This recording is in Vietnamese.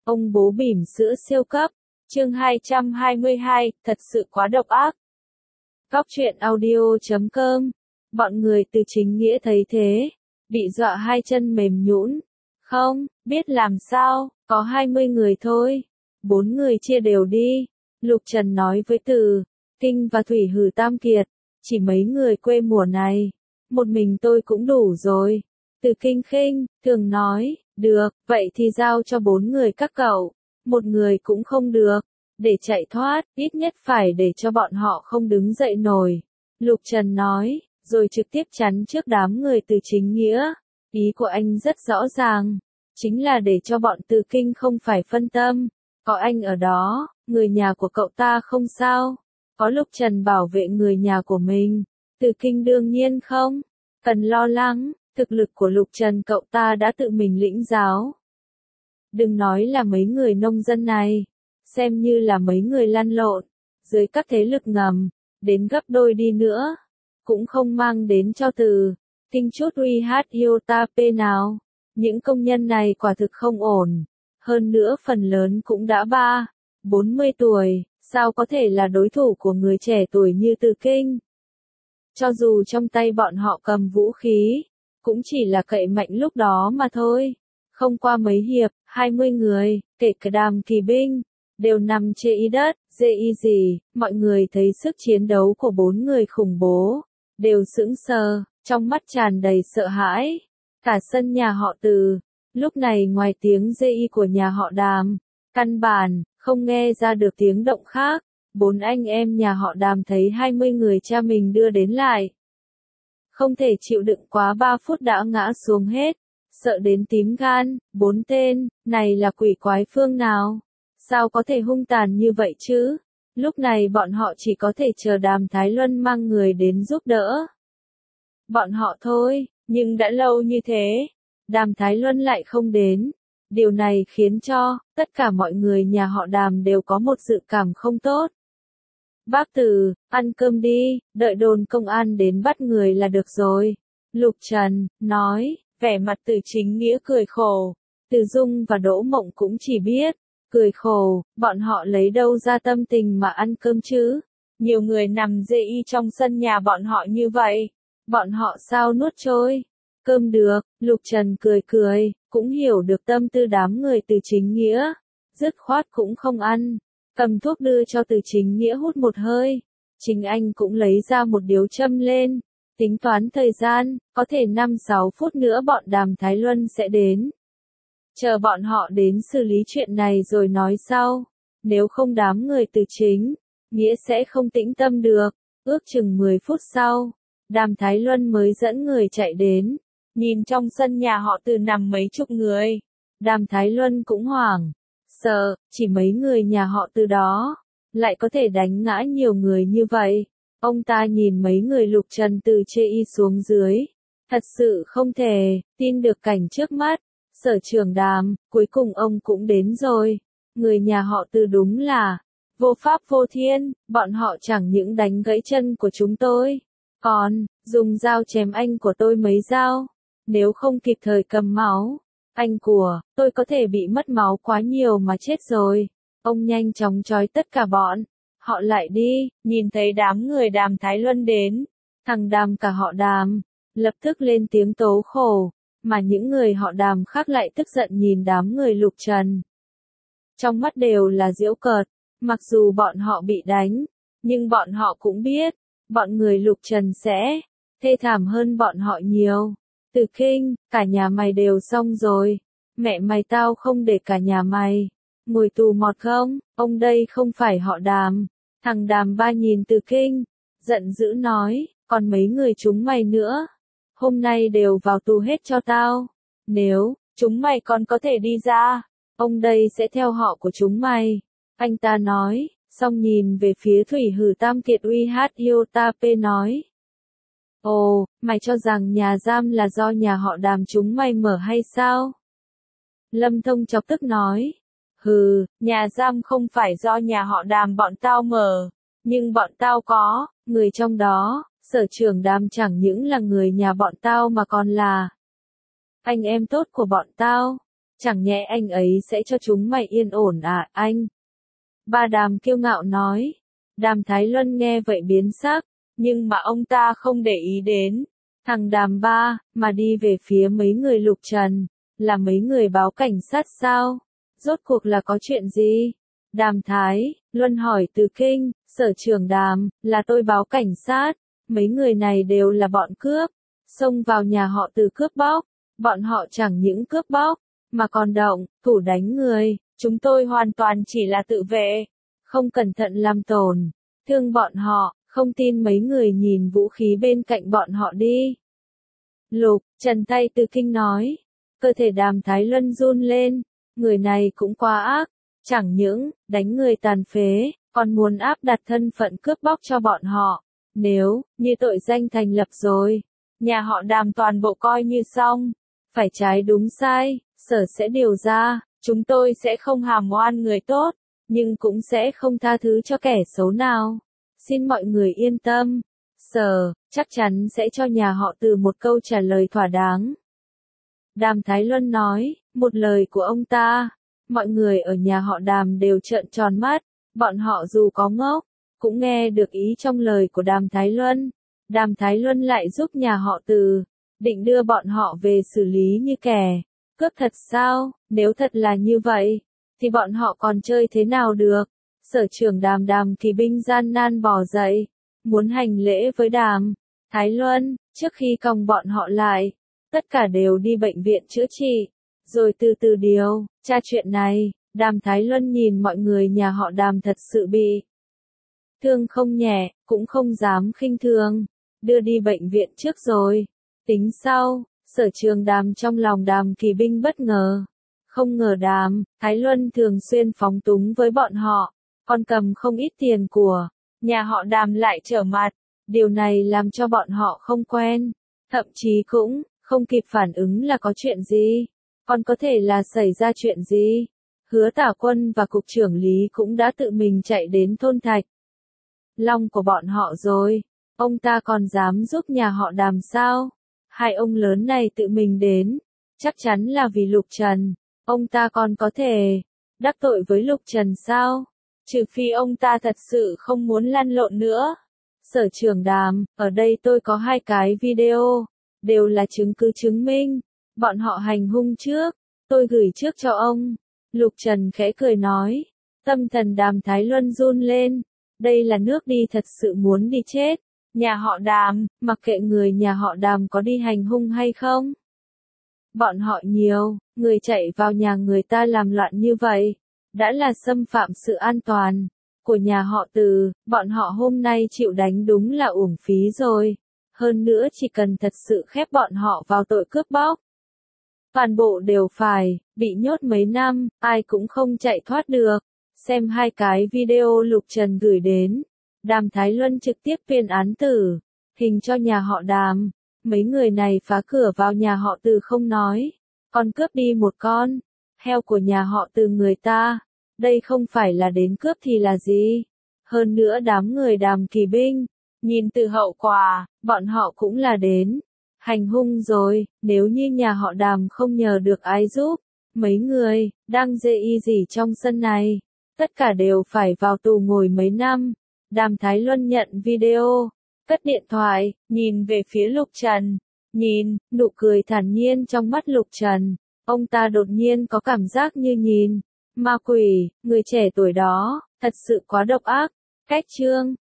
Ông bố bỉm sữa siêu cấp. Chương 222, thật sự quá độc ác. Góc truyện audio.com. Bọn người từ chính nghĩa thấy thế, bị dọa hai chân mềm nhũn. Không, biết làm sao, có 20 người thôi. 4 người chia đều đi. Lục Trần nói với Từ Kinh và Thủy Hử Tam Kiệt, chỉ mấy người quê mùa này, một mình tôi cũng đủ rồi. Từ Kinh khinh thường nói, được, vậy thì giao cho 4 người các cậu, một người cũng không được, để chạy thoát, ít nhất phải để cho bọn họ không đứng dậy nổi. Lục Trần nói, rồi trực tiếp chắn trước đám người từ chính nghĩa. Ý của anh rất rõ ràng, chính là để cho bọn Từ Kinh không phải phân tâm. Có anh ở đó, người nhà của cậu ta không sao. Có Lục Trần bảo vệ người nhà của mình, Từ Kinh đương nhiên không cần lo lắng, thực lực của Lục Trần cậu ta đã tự mình lĩnh giáo. Đừng nói là mấy người nông dân này, xem như là mấy người lăn lộn dưới các thế lực ngầm, đến gấp đôi đi nữa, cũng không mang đến cho Từ Kinh chút uy iota p nào. Những công nhân này quả thực không ổn, hơn nữa phần lớn cũng đã 40 tuổi, sao có thể là đối thủ của người trẻ tuổi như Từ Kinh. Cho dù trong tay bọn họ cầm vũ khí, cũng chỉ là cậy mạnh lúc đó mà thôi. Không qua mấy hiệp, 20 người, kể cả Đàm Kỳ binh, đều nằm trên y đất, dê y gì. Mọi người thấy sức chiến đấu của 4 người khủng bố, đều sững sờ, trong mắt tràn đầy sợ hãi. Cả sân nhà họ Từ, lúc này ngoài tiếng dê y của nhà họ Đàm, căn bản không nghe ra được tiếng động khác. 4 anh em nhà họ Đàm thấy 20 người cha mình đưa đến lại, không thể chịu đựng quá 3 phút đã ngã xuống hết, sợ đến tím gan. 4 tên này là quỷ quái phương nào? Sao có thể hung tàn như vậy chứ? Lúc này bọn họ chỉ có thể chờ Đàm Thái Luân mang người đến giúp đỡ bọn họ thôi, nhưng đã lâu như thế, Đàm Thái Luân lại không đến. Điều này khiến cho tất cả mọi người nhà họ Đàm đều có một dự cảm không tốt. Bác Từ, ăn cơm đi, đợi đồn công an đến bắt người là được rồi. Lục Trần nói, vẻ mặt Từ chính nghĩa cười khổ. Từ Dung và Đỗ Mộng cũng chỉ biết cười khổ, bọn họ lấy đâu ra tâm tình mà ăn cơm chứ? Nhiều người nằm dê y trong sân nhà bọn họ như vậy, bọn họ sao nuốt trôi cơm được? Lục Trần cười cười, cũng hiểu được tâm tư đám người Từ chính nghĩa, dứt khoát cũng không ăn, cầm thuốc đưa cho Từ chính nghĩa hút một hơi. Chính anh cũng lấy ra một điếu châm lên, tính toán thời gian, có thể 5-6 phút nữa bọn Đàm Thái Luân sẽ đến. Chờ bọn họ đến xử lý chuyện này rồi nói sau, nếu không đám người Từ chính nghĩa sẽ không tĩnh tâm được. Ước chừng 10 phút sau, Đàm Thái Luân mới dẫn người chạy đến, nhìn trong sân nhà họ Từ nằm mấy chục người. Đàm Thái Luân cũng hoảng sợ, chỉ mấy người nhà họ Từ đó lại có thể đánh ngã nhiều người như vậy. Ông ta nhìn mấy người Lục Trần từ chê y xuống dưới, thật sự không thể tin được cảnh trước mắt. Sở trưởng Đàm, cuối cùng ông cũng đến rồi. Người nhà họ Từ đúng là vô pháp vô thiên, bọn họ chẳng những đánh gãy chân của chúng tôi, còn dùng dao chém anh của tôi mấy dao. Nếu không kịp thời cầm máu, anh của tôi có thể bị mất máu quá nhiều mà chết rồi. Ông nhanh chóng trói tất cả bọn họ lại đi. Nhìn thấy đám người Đàm Thái Luân đến, thằng Đàm cả họ Đàm lập tức lên tiếng tố khổ, mà những người họ Đàm khác lại tức giận nhìn đám người Lục Trần. Trong mắt đều là giễu cợt, mặc dù bọn họ bị đánh, nhưng bọn họ cũng biết, bọn người Lục Trần sẽ thê thảm hơn bọn họ nhiều. Từ Kinh, cả nhà mày đều xong rồi, mẹ mày tao không để cả nhà mày ngồi tù mọt không? Ông đây không phải họ Đàm. Thằng Đàm ba nhìn Từ Kinh, giận dữ nói, còn mấy người chúng mày nữa, hôm nay đều vào tù hết cho tao. Nếu chúng mày còn có thể đi ra, ông đây sẽ theo họ của chúng mày. Anh ta nói, xong nhìn về phía Thủy Hử Tam Kiệt uy iota p nói. Ồ, mày cho rằng nhà giam là do nhà họ Đàm chúng mày mở hay sao? Lâm Thông chọc tức nói. Hừ, nhà giam không phải do nhà họ Đàm bọn tao mở, nhưng bọn tao có người trong đó. Sở trưởng Đàm chẳng những là người nhà bọn tao mà còn là anh em tốt của bọn tao. chẳng nhẽ anh ấy sẽ cho chúng mày yên ổn à, anh? Ba Đàm kiêu ngạo nói. Đàm Thái Luân nghe vậy biến sắc, nhưng mà ông ta không để ý đến. Thằng Đàm ba, mà đi về phía mấy người Lục Trần, là mấy người báo cảnh sát sao? Rốt cuộc là có chuyện gì? Đàm Thái Luân hỏi Từ Kinh, Sở trưởng Đàm, là tôi báo cảnh sát, mấy người này đều là bọn cướp, xông vào nhà họ Từ cướp bóc, bọn họ chẳng những cướp bóc, mà còn động thủ đánh người, chúng tôi hoàn toàn chỉ là tự vệ, không cẩn thận làm tổn thương bọn họ, không tin mấy người nhìn vũ khí bên cạnh bọn họ đi. Lục Trần tay Từ Kinh nói, cơ thể Đàm Thái Luân run lên, người này cũng quá ác, chẳng những đánh người tàn phế, còn muốn áp đặt thân phận cướp bóc cho bọn họ, nếu như tội danh thành lập rồi, nhà họ Đàm toàn bộ coi như xong, phải trái đúng sai, sở sẽ điều ra, chúng tôi sẽ không hàm oan người tốt, nhưng cũng sẽ không tha thứ cho kẻ xấu nào. Xin mọi người yên tâm, sở chắc chắn sẽ cho nhà họ Từ một câu trả lời thỏa đáng. Đàm Thái Luân nói, một lời của ông ta, mọi người ở nhà họ Đàm đều trợn tròn mắt, bọn họ dù có ngốc, cũng nghe được ý trong lời của Đàm Thái Luân. Đàm Thái Luân lại giúp nhà họ Từ, định đưa bọn họ về xử lý như kẻ cướp thật sao? Nếu thật là như vậy, thì bọn họ còn chơi thế nào được? Sở trưởng Đàm Đàm Kỳ Binh gian nan bò dậy, muốn hành lễ với Đàm Thái Luân, trước khi còng bọn họ lại, tất cả đều đi bệnh viện chữa trị, rồi từ từ điều tra chuyện này. Đàm Thái Luân nhìn mọi người nhà họ Đàm thật sự bị thương không nhẹ, cũng không dám khinh thường, đưa đi bệnh viện trước rồi tính sau. Sở trường Đàm trong lòng Đàm Kỳ Binh bất ngờ, không ngờ Đàm Thái Luân thường xuyên phóng túng với bọn họ, còn cầm không ít tiền của nhà họ Đàm lại trở mặt, điều này làm cho bọn họ không quen, thậm chí cũng không kịp phản ứng là có chuyện gì, còn có thể là xảy ra chuyện gì. Hứa Tả Quân và Cục trưởng Lý cũng đã tự mình chạy đến thôn Thạch Long của bọn họ rồi, ông ta còn dám giúp nhà họ Đàm sao? Hai ông lớn này tự mình đến, chắc chắn là vì Lục Trần, ông ta còn có thể đắc tội với Lục Trần sao? Trừ phi ông ta thật sự không muốn lăn lộn nữa. Sở trưởng Đàm, ở đây tôi có 2 cái video, đều là chứng cứ chứng minh, bọn họ hành hung trước, tôi gửi trước cho ông. Lục Trần khẽ cười nói, tâm thần Đàm Thái Luân run lên, đây là nước đi thật sự muốn đi chết. Nhà họ Đàm, mặc kệ người nhà họ Đàm có đi hành hung hay không. Bọn họ nhiều, người chạy vào nhà người ta làm loạn như vậy, đã là xâm phạm sự an toàn của nhà họ Từ, bọn họ hôm nay chịu đánh đúng là uổng phí rồi. Hơn nữa chỉ cần thật sự khép bọn họ vào tội cướp bóc, toàn bộ đều phải bị nhốt mấy năm, ai cũng không chạy thoát được. Xem 2 cái video Lục Trần gửi đến, Đàm Thái Luân trực tiếp tuyên án tử hình cho nhà họ Đàm. Mấy người này phá cửa vào nhà họ Từ không nói, còn cướp đi một con heo của nhà họ Từ người ta, đây không phải là đến cướp thì là gì. Hơn nữa đám người Đàm Kỳ Binh, nhìn từ hậu quả, bọn họ cũng là đến hành hung rồi, nếu như nhà họ Đàm không nhờ được ai giúp, mấy người đang dê y gì trong sân này, tất cả đều phải vào tù ngồi mấy năm. Đàm Thái Luân nhận video, cất điện thoại, nhìn về phía Lục Trần, nhìn nụ cười thản nhiên trong mắt Lục Trần, ông ta đột nhiên có cảm giác như nhìn ma quỷ, người trẻ tuổi đó, thật sự quá độc ác. Cách chương